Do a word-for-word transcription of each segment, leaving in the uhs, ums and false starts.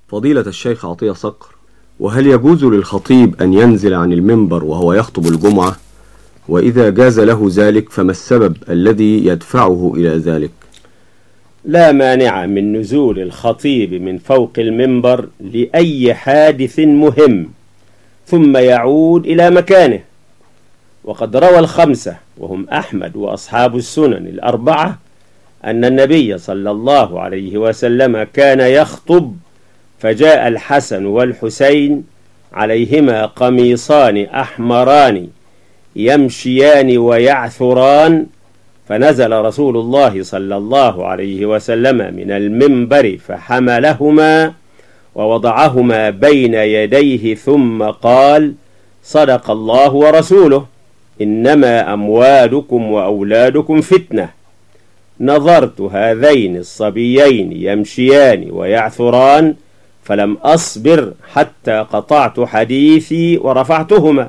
فضيلة الشيخ عطية صقر، وهل يجوز للخطيب أن ينزل عن المنبر وهو يخطب الجمعة؟ وإذا جاز له ذلك فما السبب الذي يدفعه إلى ذلك؟ لا مانع من نزول الخطيب من فوق المنبر لأي حادث مهم ثم يعود إلى مكانه. وقد روى الخمسة وهم أحمد وأصحاب السنن الأربعة أن النبي صلى الله عليه وسلم كان يخطب فجاء الحسن والحسين عليهما قميصان أحمران يمشيان ويعثران، فنزل رسول الله صلى الله عليه وسلم من المنبر فحملهما ووضعهما بين يديه ثم قال: صدق الله ورسوله، إنما أموالكم وأولادكم فتنة. نظرت هذين الصبيين يمشيان ويعثران فلم أصبر حتى قطعت حديثي ورفعتهما.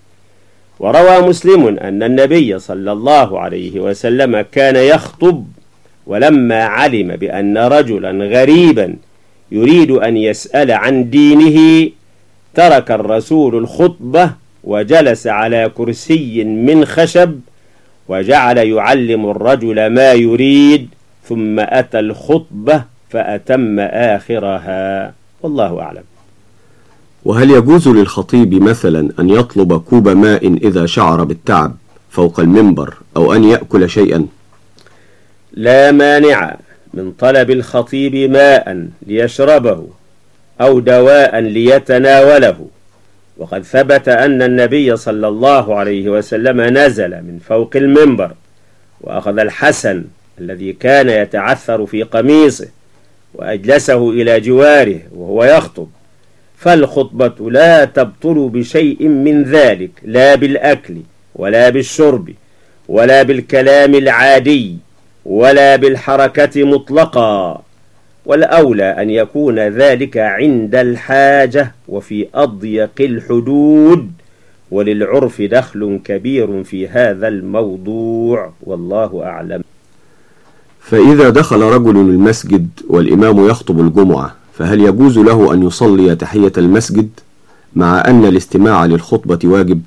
وروى مسلم أن النبي صلى الله عليه وسلم كان يخطب، ولما علم بأن رجلا غريبا يريد أن يسأل عن دينه ترك الرسول الخطبة وجلس على كرسي من خشب وجعل يعلم الرجل ما يريد، ثم أتى الخطبة فأتم آخرها، والله أعلم. وهل يجوز للخطيب مثلا أن يطلب كوب ماء إذا شعر بالتعب فوق المنبر، أو أن يأكل شيئا؟ لا مانع من طلب الخطيب ماء ليشربه أو دواء ليتناوله. وقد ثبت أن النبي صلى الله عليه وسلم نزل من فوق المنبر وأخذ الحسن الذي كان يتعثر في قميصه وأجلسه إلى جواره وهو يخطب، فالخطبة لا تبطل بشيء من ذلك، لا بالأكل ولا بالشرب ولا بالكلام العادي ولا بالحركة مطلقا، والأولى أن يكون ذلك عند الحاجة وفي أضيق الحدود، وللعرف دخل كبير في هذا الموضوع، والله أعلم. فإذا دخل رجل المسجد والإمام يخطب الجمعة فهل يجوز له أن يصلي تحية المسجد مع أن الاستماع للخطبة واجب؟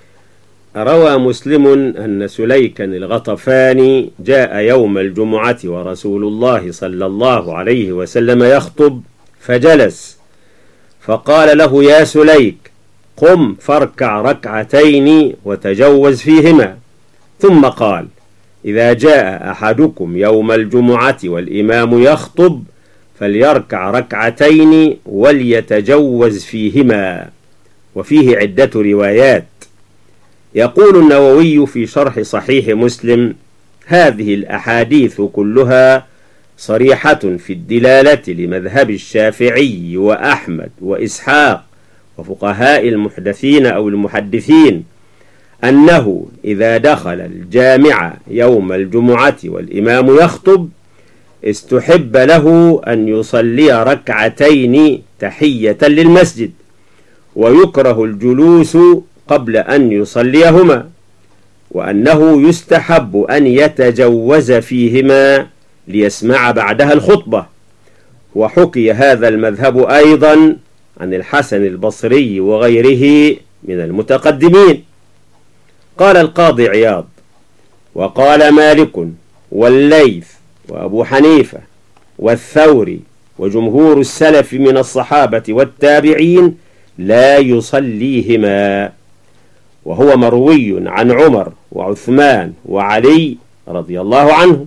روى مسلم أن سليكا الغطفاني جاء يوم الجمعة ورسول الله صلى الله عليه وسلم يخطب فجلس، فقال له: يا سليك، قم فاركع ركعتين وتجوز فيهما. ثم قال: إذا جاء أحدكم يوم الجمعة والإمام يخطب فليركع ركعتين وليتجوز فيهما. وفيه عدة روايات. يقول النووي في شرح صحيح مسلم: هذه الأحاديث كلها صريحة في الدلالة لمذهب الشافعي وأحمد وإسحاق وفقهاء المحدثين أو المحدثين أنه إذا دخل الجامع يوم الجمعة والإمام يخطب استحب له أن يصلي ركعتين تحية للمسجد، ويكره الجلوس قبل أن يصليهما، وأنه يستحب أن يتجوز فيهما ليسمع بعدها الخطبة. وحكي هذا المذهب أيضا عن الحسن البصري وغيره من المتقدمين. قال القاضي عياض: وقال مالك والليث وأبو حنيفة والثوري وجمهور السلف من الصحابة والتابعين لا يصليهما، وهو مروي عن عمر وعثمان وعلي رضي الله عنهم.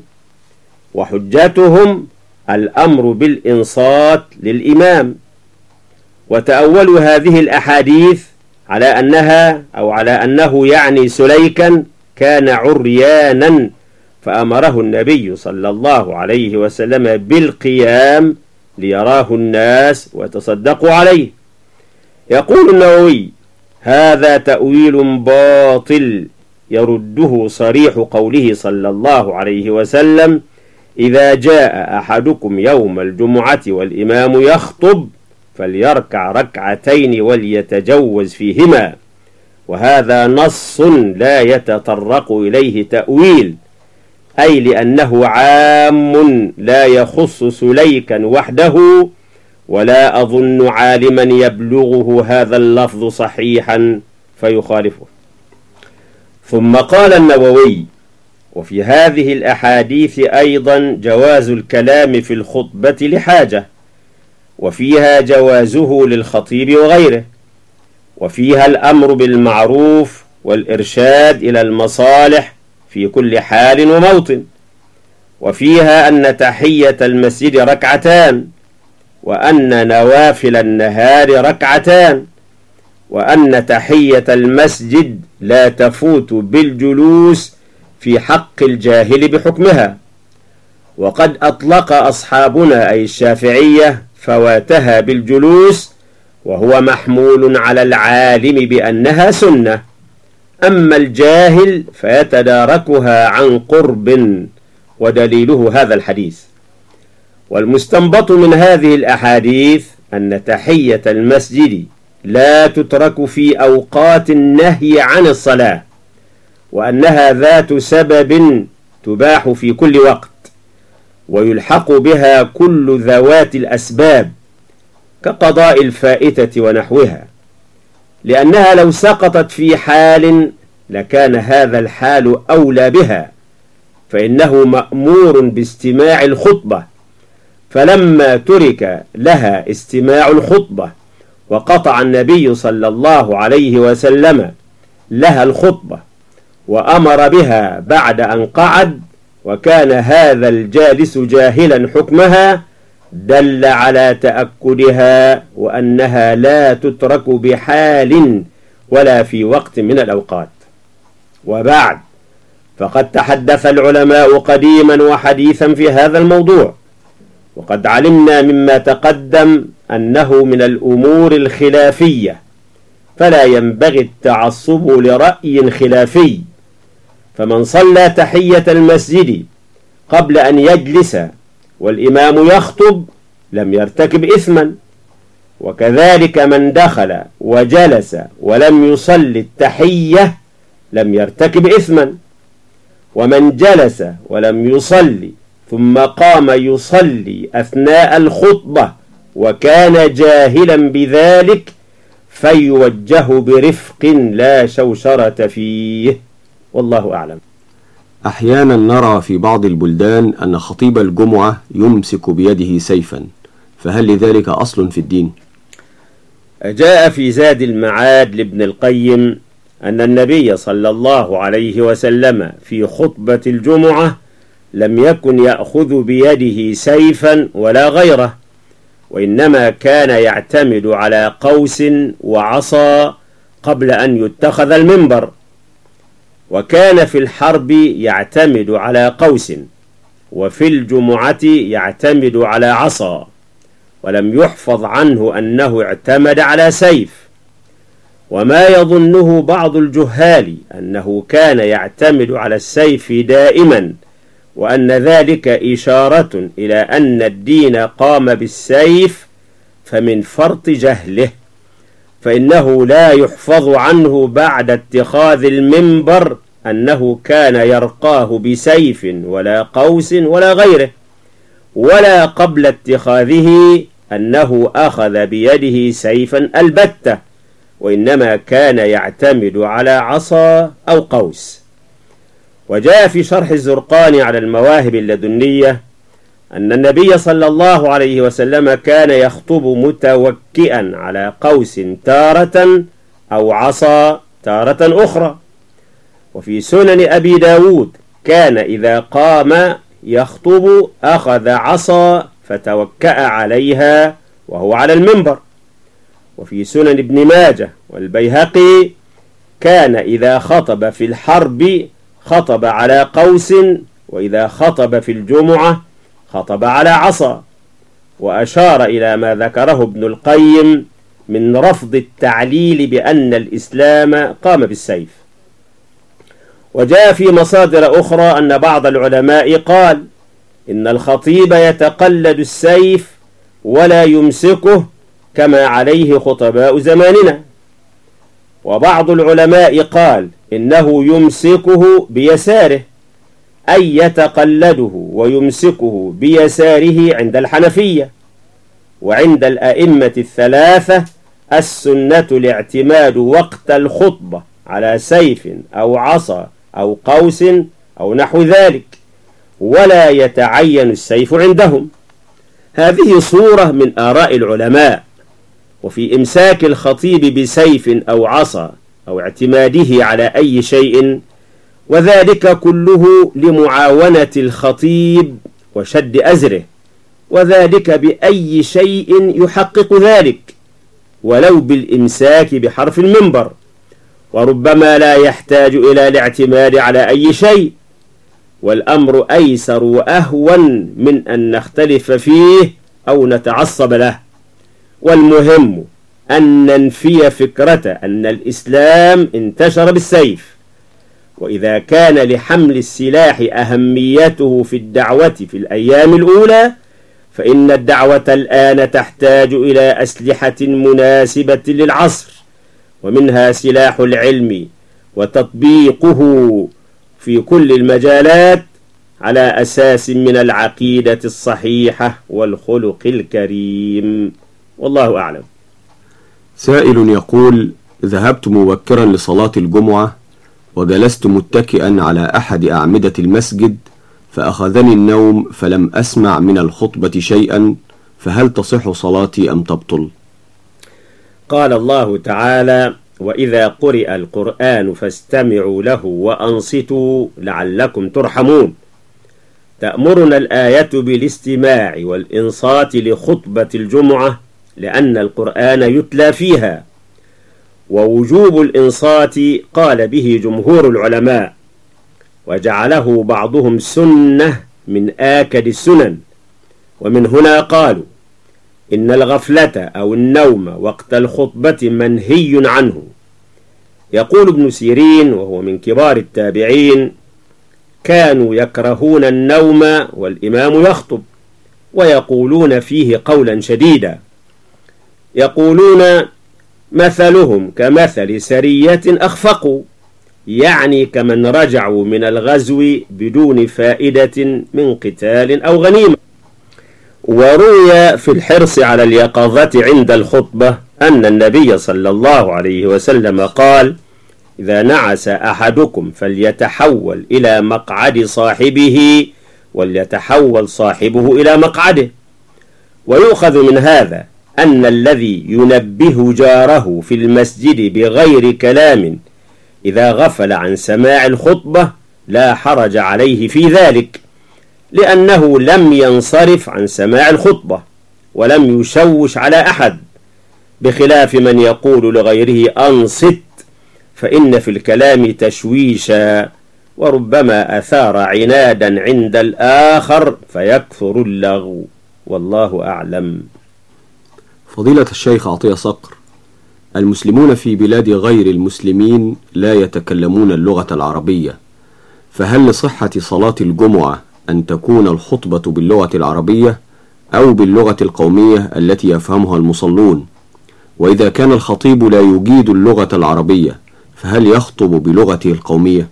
وحجتهم الأمر بالإنصات للإمام. وتأولوا هذه الأحاديث على أنها أو على أنه يعني سليكا كان عريانا فأمره النبي صلى الله عليه وسلم بالقيام ليراه الناس وتصدقوا عليه. يقول النووي: هذا تأويل باطل يرده صريح قوله صلى الله عليه وسلم: إذا جاء أحدكم يوم الجمعة والإمام يخطب فليركع ركعتين وليتجوز فيهما. وهذا نص لا يتطرق إليه تأويل، أي لأنه عام لا يخص سليكا وحده، ولا أظن عالما يبلغه هذا اللفظ صحيحا فيخالفه. ثم قال النووي: وفي هذه الأحاديث أيضا جواز الكلام في الخطبة لحاجة، وفيها جوازه للخطيب وغيره، وفيها الأمر بالمعروف والإرشاد إلى المصالح في كل حال وموطن، وفيها أن تحية المسجد ركعتان، وأن نوافل النهار ركعتان، وأن تحية المسجد لا تفوت بالجلوس في حق الجاهل بحكمها. وقد أطلق أصحابنا أي الشافعية فواتها بالجلوس، وهو محمول على العالم بأنها سنة، أما الجاهل فيتداركها عن قرب، ودليله هذا الحديث. والمستنبط من هذه الأحاديث أن تحية المسجد لا تترك في أوقات النهي عن الصلاة، وأنها ذات سبب تباح في كل وقت، ويلحق بها كل ذوات الأسباب كقضاء الفائتة ونحوها، لأنها لو سقطت في حال لكان هذا الحال أولى بها، فإنه مأمور باستماع الخطبة، فلما ترك لها استماع الخطبة وقطع النبي صلى الله عليه وسلم لها الخطبة وأمر بها بعد أن قعد، وكان هذا الجالس جاهلا حكمها، دل على تأكدها وأنها لا تترك بحال ولا في وقت من الأوقات. وبعد، فقد تحدث العلماء قديما وحديثا في هذا الموضوع، وقد علمنا مما تقدم أنه من الأمور الخلافية، فلا ينبغي التعصب لرأي خلافي، فمن صلى تحية المسجد قبل أن يجلس والإمام يخطب لم يرتكب إثما، وكذلك من دخل وجلس ولم يصلي التحية لم يرتكب إثما، ومن جلس ولم يصلي ثم قام يصلي أثناء الخطبة وكان جاهلا بذلك فيوجه برفق لا شوشرة فيه، والله أعلم. أحيانا نرى في بعض البلدان أن خطيب الجمعة يمسك بيده سيفا، فهل لذلك أصل في الدين؟ جاء في زاد المعاد لابن القيم أن النبي صلى الله عليه وسلم في خطبة الجمعة لم يكن يأخذ بيده سيفا ولا غيره، وإنما كان يعتمد على قوس وعصا قبل أن يتخذ المنبر، وكان في الحرب يعتمد على قوس، وفي الجمعة يعتمد على عصا، ولم يحفظ عنه أنه اعتمد على سيف. وما يظنه بعض الجهال أنه كان يعتمد على السيف دائما، وأن ذلك إشارة إلى أن الدين قام بالسيف، فمن فرط جهله، فإنه لا يحفظ عنه بعد اتخاذ المنبر أنه كان يرقاه بسيف ولا قوس ولا غيره، ولا قبل اتخاذه أنه أخذ بيده سيفا البتة، وإنما كان يعتمد على عصا أو قوس. وجاء في شرح الزرقاني على المواهب اللدنية أن النبي صلى الله عليه وسلم كان يخطب متوكئا على قوس تارة أو عصا تارة أخرى. وفي سنن أبي داود كان إذا قام يخطب أخذ عصا فتوكأ عليها وهو على المنبر. وفي سنن ابن ماجه والبيهقي كان إذا خطب في الحرب خطب على قوس، وإذا خطب في الجمعة خطب على عصا، وأشار إلى ما ذكره ابن القيم من رفض التعليل بأن الإسلام قام بالسيف. وجاء في مصادر أخرى أن بعض العلماء قال إن الخطيب يتقلد السيف ولا يمسكه كما عليه خطباء زماننا. وبعض العلماء قال إنه يمسكه بيساره، أي يتقلده ويمسكه بيساره عند الحنفية. وعند الأئمة الثلاثة السنة الاعتماد وقت الخطبة على سيف أو عصا أو قوس أو نحو ذلك، ولا يتعين السيف عندهم. هذه صورة من آراء العلماء. وفي إمساك الخطيب بسيف أو عصا أو اعتماده على أي شيء، وذلك كله لمعاونة الخطيب وشد أزره، وذلك بأي شيء يحقق ذلك، ولو بالإمساك بحرف المنبر، وربما لا يحتاج إلى الاعتماد على أي شيء، والأمر أيسر وأهون من أن نختلف فيه أو نتعصب له. والمهم أن ننفي فكرة أن الإسلام انتشر بالسيف. وإذا كان لحمل السلاح أهميته في الدعوة في الأيام الأولى، فإن الدعوة الآن تحتاج إلى أسلحة مناسبة للعصر، ومنها سلاح العلم وتطبيقه في كل المجالات على أساس من العقيدة الصحيحة والخلق الكريم. والله أعلم. سائل يقول: ذهبت مبكرا لصلاة الجمعة وجلست متكئا على أحد أعمدة المسجد، فأخذني النوم فلم أسمع من الخطبة شيئا، فهل تصح صلاتي أم تبطل؟ قال الله تعالى: وإذا قرئ القرآن فاستمعوا له وأنصتوا لعلكم ترحمون. تأمرنا الآية بالاستماع والإنصات لخطبة الجمعة، لأن القرآن يتلى فيها. ووجوب الإنصات قال به جمهور العلماء، وجعله بعضهم سنة من آكد السنن. ومن هنا قالوا إن الغفلة أو النوم وقت الخطبة منهي عنه. يقول ابن سيرين وهو من كبار التابعين: كانوا يكرهون النوم والإمام يخطب، ويقولون فيه قولا شديدا. يقولون: مثلهم كمثل سرية أخفقوا، يعني كمن رجعوا من الغزو بدون فائدة من قتال أو غنيمة. وروي في الحرص على اليقظة عند الخطبة أن النبي صلى الله عليه وسلم قال: إذا نعس أحدكم فليتحول إلى مقعد صاحبه وليتحول صاحبه إلى مقعده. ويؤخذ من هذا أن الذي ينبه جاره في المسجد بغير كلام إذا غفل عن سماع الخطبة لا حرج عليه في ذلك، لأنه لم ينصرف عن سماع الخطبة ولم يشوش على أحد، بخلاف من يقول لغيره أنصت، فإن في الكلام تشويشا، وربما أثار عنادا عند الآخر فيكثر اللغو. والله أعلم. فضيلة الشيخ عطية صقر، المسلمون في بلاد غير المسلمين لا يتكلمون اللغة العربية، فهل لصحة صلاة الجمعة أن تكون الخطبة باللغة العربية أو باللغة القومية التي يفهمها المصلون؟ وإذا كان الخطيب لا يجيد اللغة العربية فهل يخطب بلغته القومية؟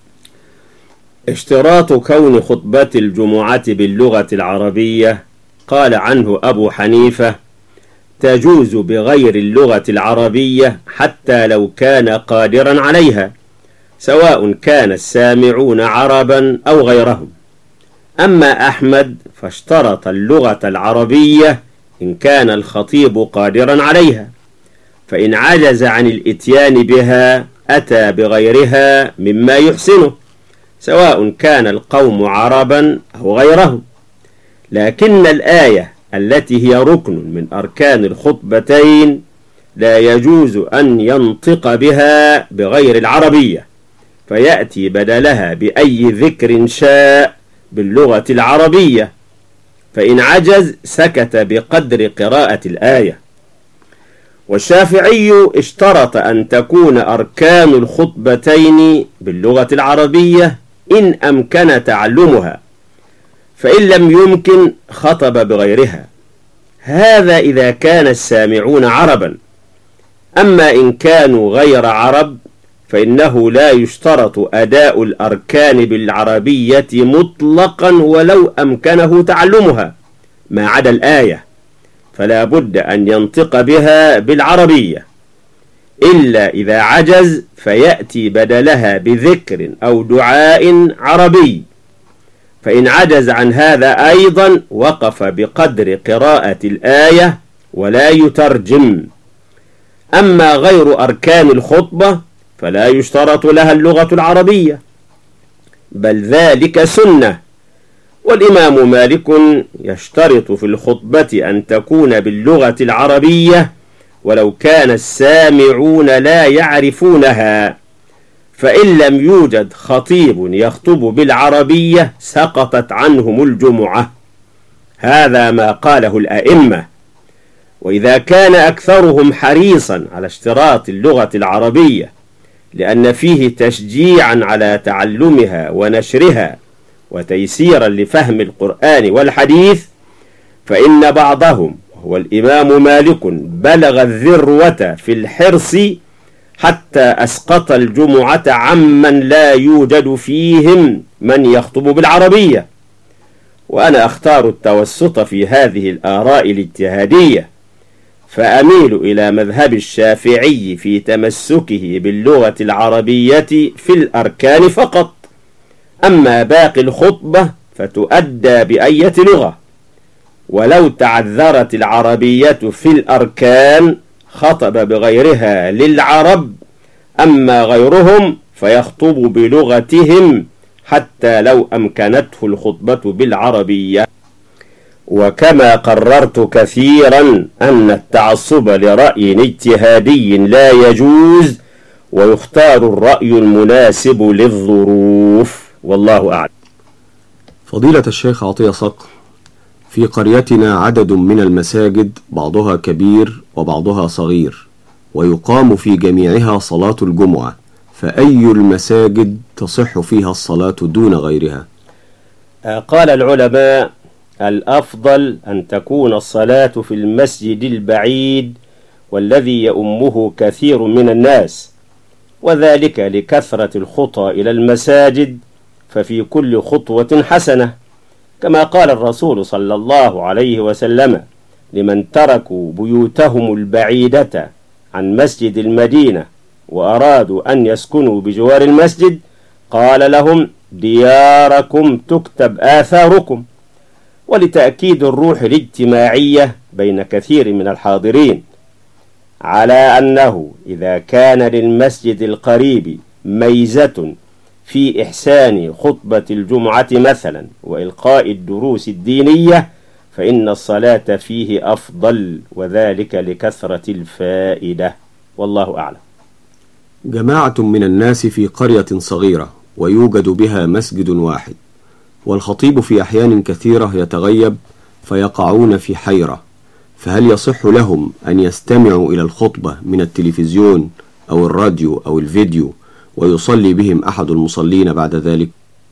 اشتراط كون خطبة الجمعة باللغة العربية قال عنه أبو حنيفة: تجوز بغير اللغة العربية حتى لو كان قادرا عليها، سواء كان السامعون عربا أو غيرهم. أما أحمد فاشترط اللغة العربية إن كان الخطيب قادرا عليها، فإن عجز عن الإتيان بها أتى بغيرها مما يحسنه، سواء كان القوم عربا أو غيرهم. لكن الآية التي هي ركن من أركان الخطبتين لا يجوز أن ينطق بها بغير العربية، فيأتي بدلها بأي ذكر شاء باللغة العربية، فإن عجز سكت بقدر قراءة الآية. والشافعي اشترط أن تكون أركان الخطبتين باللغة العربية إن أمكن تعلمها، فإن لم يمكن خطب بغيرها. هذا إذا كان السامعون عربا. أما إن كانوا غير عرب فإنه لا يشترط أداء الأركان بالعربية مطلقا ولو أمكنه تعلمها ما عدا الآية، فلا بد أن ينطق بها بالعربية، إلا إذا عجز فيأتي بدلها بذكر أو دعاء عربي، فإن عجز عن هذا أيضا وقف بقدر قراءة الآية ولا يترجم. أما غير أركان الخطبة فلا يشترط لها اللغة العربية، بل ذلك سنة. والإمام مالك يشترط في الخطبة أن تكون باللغة العربية ولو كان السامعون لا يعرفونها، فإن لم يوجد خطيب يخطب بالعربية سقطت عنهم الجمعة. هذا ما قاله الأئمة. وإذا كان أكثرهم حريصا على اشتراط اللغة العربية لأن فيه تشجيعا على تعلمها ونشرها وتيسيرا لفهم القرآن والحديث، فإن بعضهم وهو الإمام مالك بلغ الذروة في الحرص حتى أسقط الجمعة عمن لا يوجد فيهم من يخطب بالعربية. وأنا أختار التوسط في هذه الآراء الاجتهادية، فأميل إلى مذهب الشافعي في تمسكه باللغة العربية في الأركان فقط، أما باقي الخطبة فتؤدى بأية لغة، ولو تعذرت العربية في الأركان خطب بغيرها للعرب، أما غيرهم فيخطب بلغتهم حتى لو أمكنته الخطبة بالعربية. وكما قررت كثيرا أن التعصب لرأي اجتهادي لا يجوز، ويختار الرأي المناسب للظروف، والله أعلم. فضيلة الشيخ عطية صقر، في قريتنا عدد من المساجد بعضها كبير وبعضها صغير، ويقام في جميعها صلاة الجمعة، فأي المساجد تصح فيها الصلاة دون غيرها؟ قال العلماء: الأفضل أن تكون الصلاة في المسجد البعيد والذي يؤمه كثير من الناس، وذلك لكثرة الخطى إلى المساجد، ففي كل خطوة حسنة، كما قال الرسول صلى الله عليه وسلم لمن تركوا بيوتهم البعيدة عن مسجد المدينة وأرادوا أن يسكنوا بجوار المسجد، قال لهم: دياركم تكتب آثاركم. ولتأكيد الروح الاجتماعية بين كثير من الحاضرين على أنه إذا كان للمسجد القريب ميزة في إحسان خطبة الجمعة مثلا وإلقاء الدروس الدينية، فإن الصلاة فيه أفضل، وذلك لكثرة الفائدة، والله أعلم. جماعة من الناس في قرية صغيرة ويوجد بها مسجد واحد، والخطيب في أحيان كثيرة يتغيب فيقعون في حيرة، فهل يصح لهم أن يستمعوا إلى الخطبة من التلفزيون أو الراديو أو الفيديو ويصلي بهم أحد المصلين بعد ذلك؟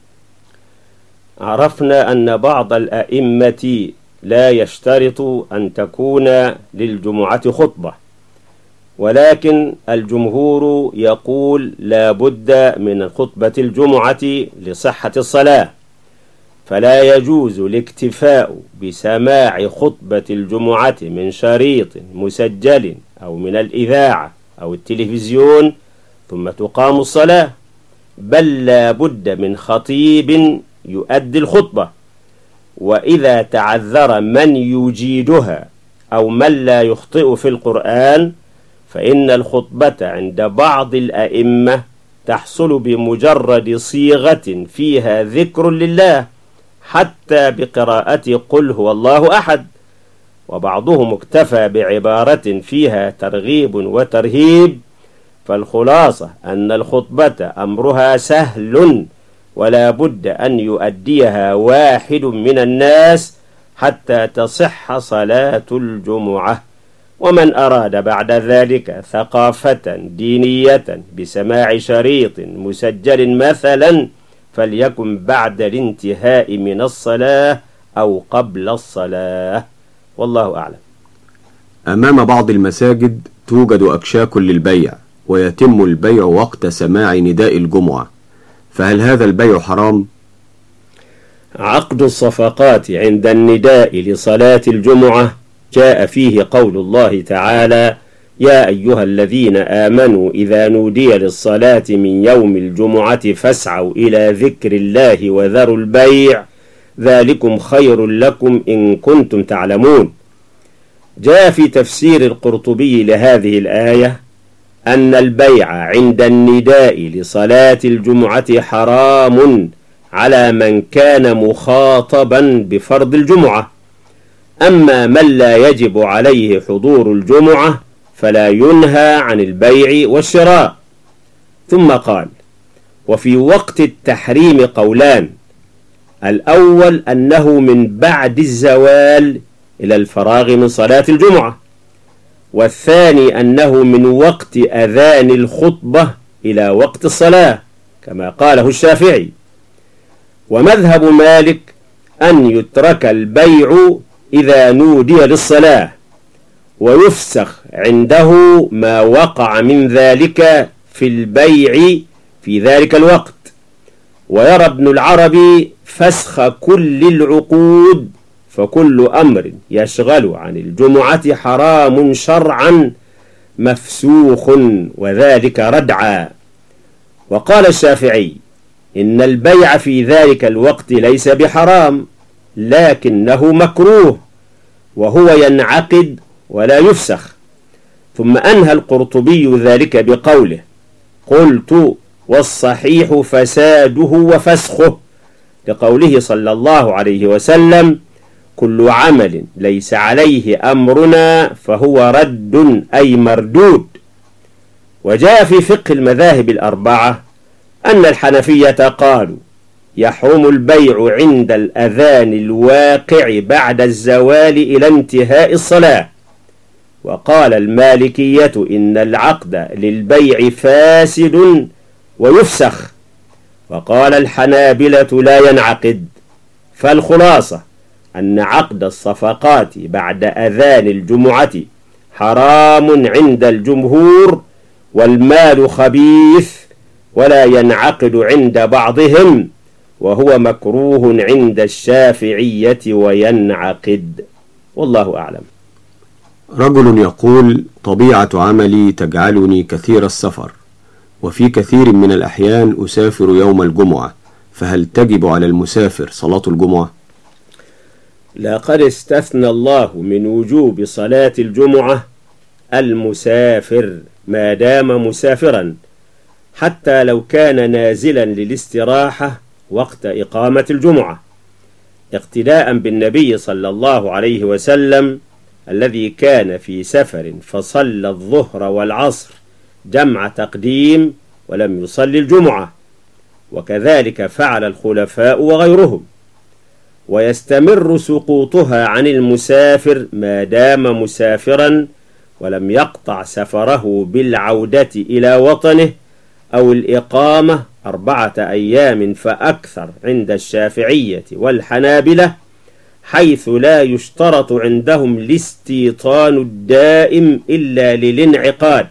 عرفنا أن بعض الأئمة لا يشترط أن تكون للجمعة خطبة، ولكن الجمهور يقول لا بد من خطبة الجمعة لصحة الصلاة، فلا يجوز الاكتفاء بسماع خطبة الجمعة من شريط مسجل أو من الإذاعة أو التلفزيون ثم تقام الصلاة، بل لا بد من خطيب يؤدي الخطبة. وإذا تعذر من يجيدها أو من لا يخطئ في القرآن، فإن الخطبة عند بعض الأئمة تحصل بمجرد صيغة فيها ذكر لله، حتى بقراءة قل هو الله أحد، وبعضهم اكتفى بعبارة فيها ترغيب وترهيب. فالخلاصة أن الخطبة أمرها سهل، ولا بد أن يؤديها واحد من الناس حتى تصح صلاة الجمعة. ومن أراد بعد ذلك ثقافة دينية بسماع شريط مسجل مثلا، فليكن بعد الانتهاء من الصلاة أو قبل الصلاة، والله أعلم. أمام بعض المساجد توجد أكشاك للبيع، ويتم البيع وقت سماع نداء الجمعة، فهل هذا البيع حرام؟ عقد الصفقات عند النداء لصلاة الجمعة جاء فيه قول الله تعالى: يا أيها الذين آمنوا إذا نودي للصلاة من يوم الجمعة فاسعوا إلى ذكر الله وذروا البيع ذلكم خير لكم إن كنتم تعلمون. جاء في تفسير القرطبي لهذه الآية أن البيع عند النداء لصلاة الجمعة حرام على من كان مخاطبا بفرض الجمعة، أما من لا يجب عليه حضور الجمعة فلا ينهى عن البيع والشراء. ثم قال: وفي وقت التحريم قولان: الأول أنه من بعد الزوال إلى الفراغ من صلاة الجمعة، والثاني أنه من وقت أذان الخطبة إلى وقت الصلاة كما قاله الشافعي. ومذهب مالك أن يترك البيع إذا نودي للصلاة، ويفسخ عنده ما وقع من ذلك في البيع في ذلك الوقت. ويرى ابن العربي فسخ كل العقود، فكل أمر يشغل عن الجمعة حرام شرعا مفسوخ، وذلك ردعا. وقال الشافعي: إن البيع في ذلك الوقت ليس بحرام، لكنه مكروه، وهو ينعقد ولا يفسخ. ثم أنهى القرطبي ذلك بقوله: قلت والصحيح فساده وفسخه، لقوله صلى الله عليه وسلم: كل عمل ليس عليه أمرنا فهو رد أي مردود. وجاء في فقه المذاهب الأربعة أن الحنفية قالوا: يحرم البيع عند الأذان الواقع بعد الزوال إلى انتهاء الصلاة. وقال المالكية: إن العقد للبيع فاسد ويفسخ. وقال الحنابلة: لا ينعقد. فالخلاصة أن عقد الصفقات بعد أذان الجمعة حرام عند الجمهور، والمال خبيث ولا ينعقد عند بعضهم، وهو مكروه عند الشافعية وينعقد. والله أعلم. رجل يقول: طبيعة عملي تجعلني كثير السفر، وفي كثير من الأحيان أسافر يوم الجمعة، فهل تجب على المسافر صلاة الجمعة؟ لقد استثنى الله من وجوب صلاة الجمعة المسافر ما دام مسافرا، حتى لو كان نازلا للاستراحة وقت إقامة الجمعة، اقتداء بالنبي صلى الله عليه وسلم الذي كان في سفر فصلى الظهر والعصر جمع تقديم ولم يصلي الجمعة، وكذلك فعل الخلفاء وغيرهم. ويستمر سقوطها عن المسافر ما دام مسافرا ولم يقطع سفره بالعودة إلى وطنه أو الإقامة أربعة أيام فأكثر عند الشافعية والحنابلة، حيث لا يشترط عندهم الاستيطان الدائم إلا للانعقاد.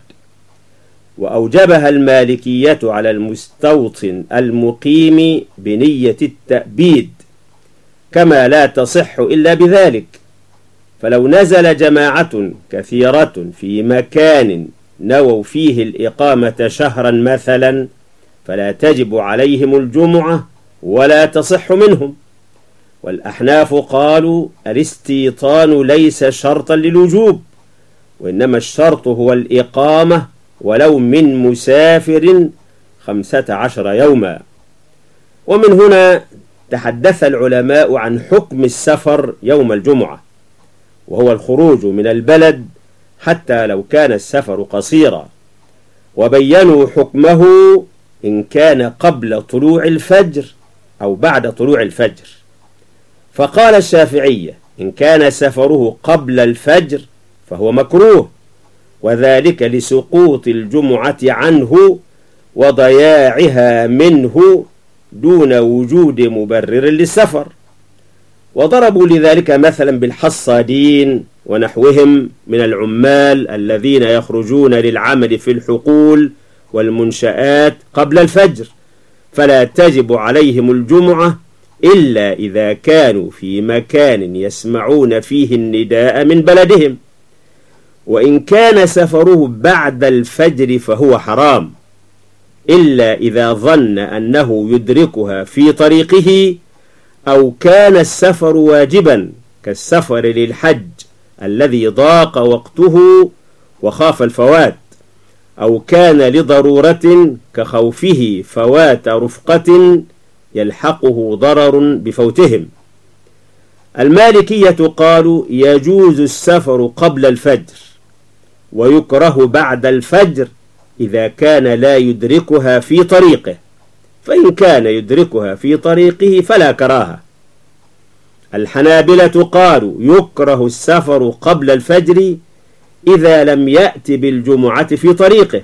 وأوجبها المالكية على المستوطن المقيم بنية التأبيد، كما لا تصح إلا بذلك. فلو نزل جماعة كثيرة في مكان نووا فيه الإقامة شهرا مثلا، فلا تجب عليهم الجمعة ولا تصح منهم. والأحناف قالوا: الاستيطان ليس شرطا للوجوب، وإنما الشرط هو الإقامة ولو من مسافر خمسة عشر يوما. ومن هنا تحدث العلماء عن حكم السفر يوم الجمعة، وهو الخروج من البلد حتى لو كان السفر قصيرا، وبينوا حكمه إن كان قبل طلوع الفجر أو بعد طلوع الفجر. فقال الشافعية: إن كان سفره قبل الفجر فهو مكروه، وذلك لسقوط الجمعة عنه وضياعها منه دون وجود مبرر للسفر. وضربوا لذلك مثلا بالحصادين ونحوهم من العمال الذين يخرجون للعمل في الحقول والمنشآت قبل الفجر، فلا تجب عليهم الجمعة إلا إذا كانوا في مكان يسمعون فيه النداء من بلدهم، وإن كان سفره بعد الفجر فهو حرام، إلا إذا ظن أنه يدركها في طريقه، أو كان السفر واجبا كالسفر للحج الذي ضاق وقته وخاف الفوات، أو كان لضرورة كخوفه فوات رفقة يلحقه ضرر بفوتهم. المالكية قالوا يجوز السفر قبل الفجر، ويكره بعد الفجر إذا كان لا يدركها في طريقه، فإن كان يدركها في طريقه فلا كراهة. الحنابلة قالوا يكره السفر قبل الفجر إذا لم يأت بالجمعة في طريقه،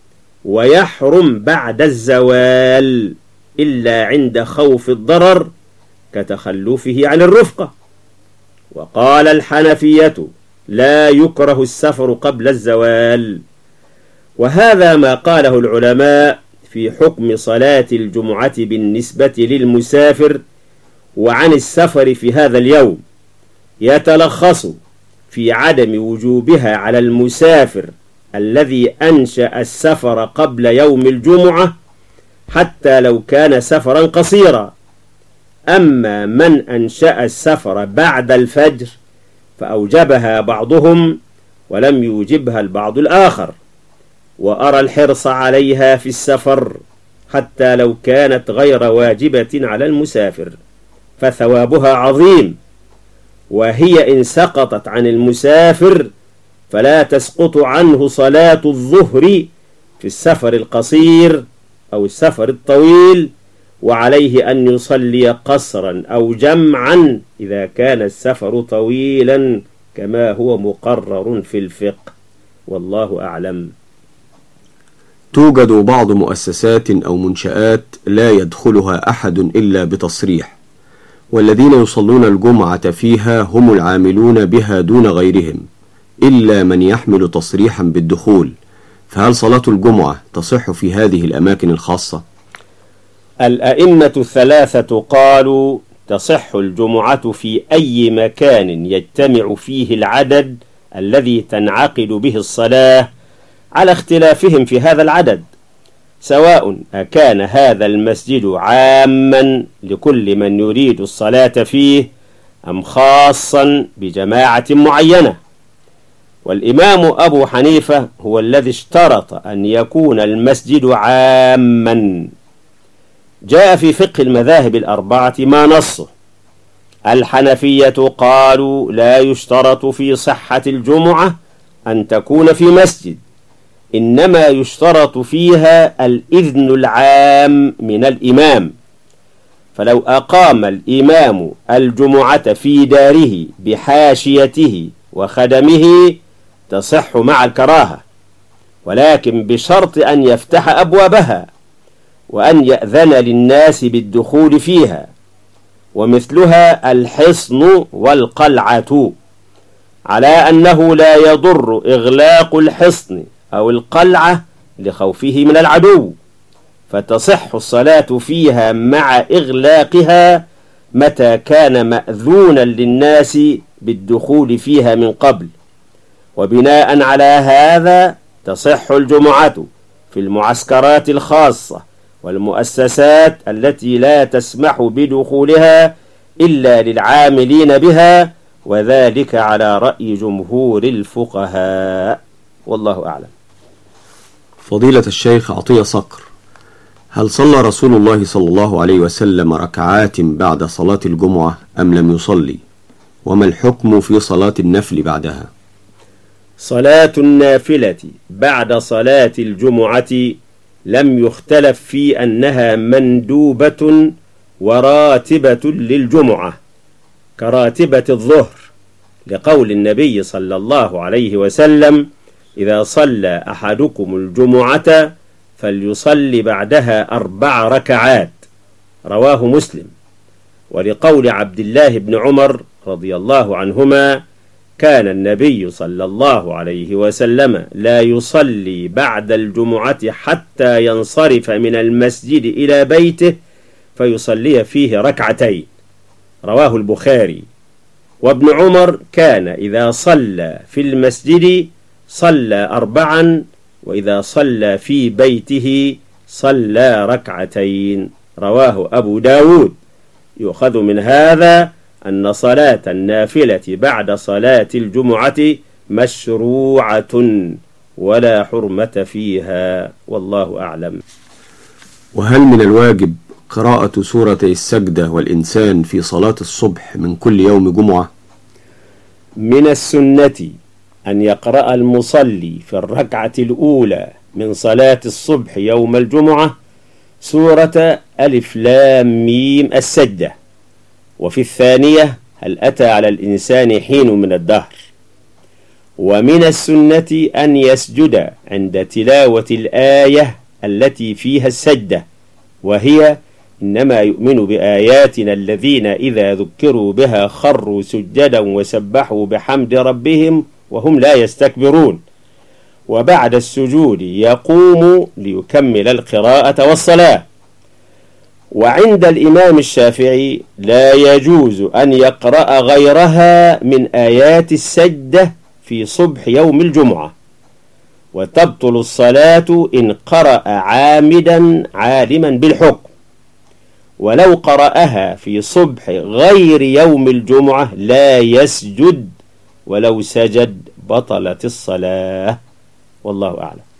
ويحرم بعد الزوال إلا عند خوف الضرر كتخلفه عن الرفقة. وقال الحنفية لا يكره السفر قبل الزوال، وهذا ما قاله العلماء في حكم صلاة الجمعة بالنسبة للمسافر وعن السفر في هذا اليوم، يتلخص في عدم وجوبها على المسافر الذي أنشأ السفر قبل يوم الجمعة حتى لو كان سفرا قصيرا. أما من أنشأ السفر بعد الفجر فأوجبها بعضهم ولم يوجبها البعض الآخر، وأرى الحرص عليها في السفر حتى لو كانت غير واجبة على المسافر فثوابها عظيم، وهي إن سقطت عن المسافر فلا تسقط عنه صلاة الظهر في السفر القصير أو السفر الطويل، وعليه أن يصلي قصرا أو جمعا إذا كان السفر طويلا كما هو مقرر في الفقه، والله أعلم. توجد بعض مؤسسات أو منشآت لا يدخلها أحد إلا بتصريح، والذين يصلون الجمعة فيها هم العاملون بها دون غيرهم إلا من يحمل تصريحا بالدخول، فهل صلاة الجمعة تصح في هذه الأماكن الخاصة؟ الأئمة الثلاثة قالوا تصح الجمعة في أي مكان يجتمع فيه العدد الذي تنعقد به الصلاة على اختلافهم في هذا العدد، سواء أكان هذا المسجد عاما لكل من يريد الصلاة فيه أم خاصا بجماعة معينة. والإمام أبو حنيفة هو الذي اشترط أن يكون المسجد عاما. جاء في فقه المذاهب الأربعة ما نصه. الحنفية قالوا لا يشترط في صحة الجمعة أن تكون في مسجد، إنما يشترط فيها الإذن العام من الإمام، فلو أقام الإمام الجمعة في داره بحاشيته وخدمه تصح مع الكراهة، ولكن بشرط أن يفتح أبوابها وأن يأذن للناس بالدخول فيها، ومثلها الحصن والقلعة، على أنه لا يضر إغلاق الحصن أو القلعة لخوفه من العدو، فتصح الصلاة فيها مع إغلاقها متى كان مأذونا للناس بالدخول فيها من قبل. وبناء على هذا تصح الجمعة في المعسكرات الخاصة والمؤسسات التي لا تسمح بدخولها إلا للعاملين بها، وذلك على رأي جمهور الفقهاء، والله أعلم. فضيلة الشيخ عطية صقر، هل صلى رسول الله صلى الله عليه وسلم ركعات بعد صلاة الجمعة أم لم يصلي؟ وما الحكم في صلاة النفل بعدها؟ صلاة النافلة بعد صلاة الجمعة لم يختلف في أنها مندوبة وراتبة للجمعة كراتبة الظهر، لقول النبي صلى الله عليه وسلم إذا صلى أحدكم الجمعة فليصلي بعدها أربع ركعات، رواه مسلم. ولقول عبد الله بن عمر رضي الله عنهما كان النبي صلى الله عليه وسلم لا يصلي بعد الجمعة حتى ينصرف من المسجد إلى بيته فيصلي فيه ركعتين، رواه البخاري. وابن عمر كان إذا صلى في المسجد صلى أربعا، وإذا صلى في بيته صلى ركعتين، رواه أبو داود. يؤخذ من هذا أن صلاة النافلة بعد صلاة الجمعة مشروعة ولا حرمة فيها، والله أعلم. وهل من الواجب قراءة سورتي السجدة والإنسان في صلاة الصبح من كل يوم جمعة؟ من السنة أن يقرأ المصلي في الركعة الأولى من صلاة الصبح يوم الجمعة سورة ألف لام ميم السجدة، وفي الثانية هل أتى على الإنسان حين من الدهر. ومن السنة أن يسجد عند تلاوة الآية التي فيها السجدة، وهي إنما يؤمن بآياتنا الذين إذا ذكروا بها خروا سجدا وسبحوا بحمد ربهم وهم لا يستكبرون. وبعد السجود يقوم ليكمل القراءة والصلاة. وعند الإمام الشافعي لا يجوز أن يقرأ غيرها من آيات السجدة في صبح يوم الجمعة، وتبطل الصلاة إن قرأ عامدا عالما بالحكم. ولو قرأها في صبح غير يوم الجمعة لا يسجد، ولو سجد بطلت الصلاة، والله أعلم.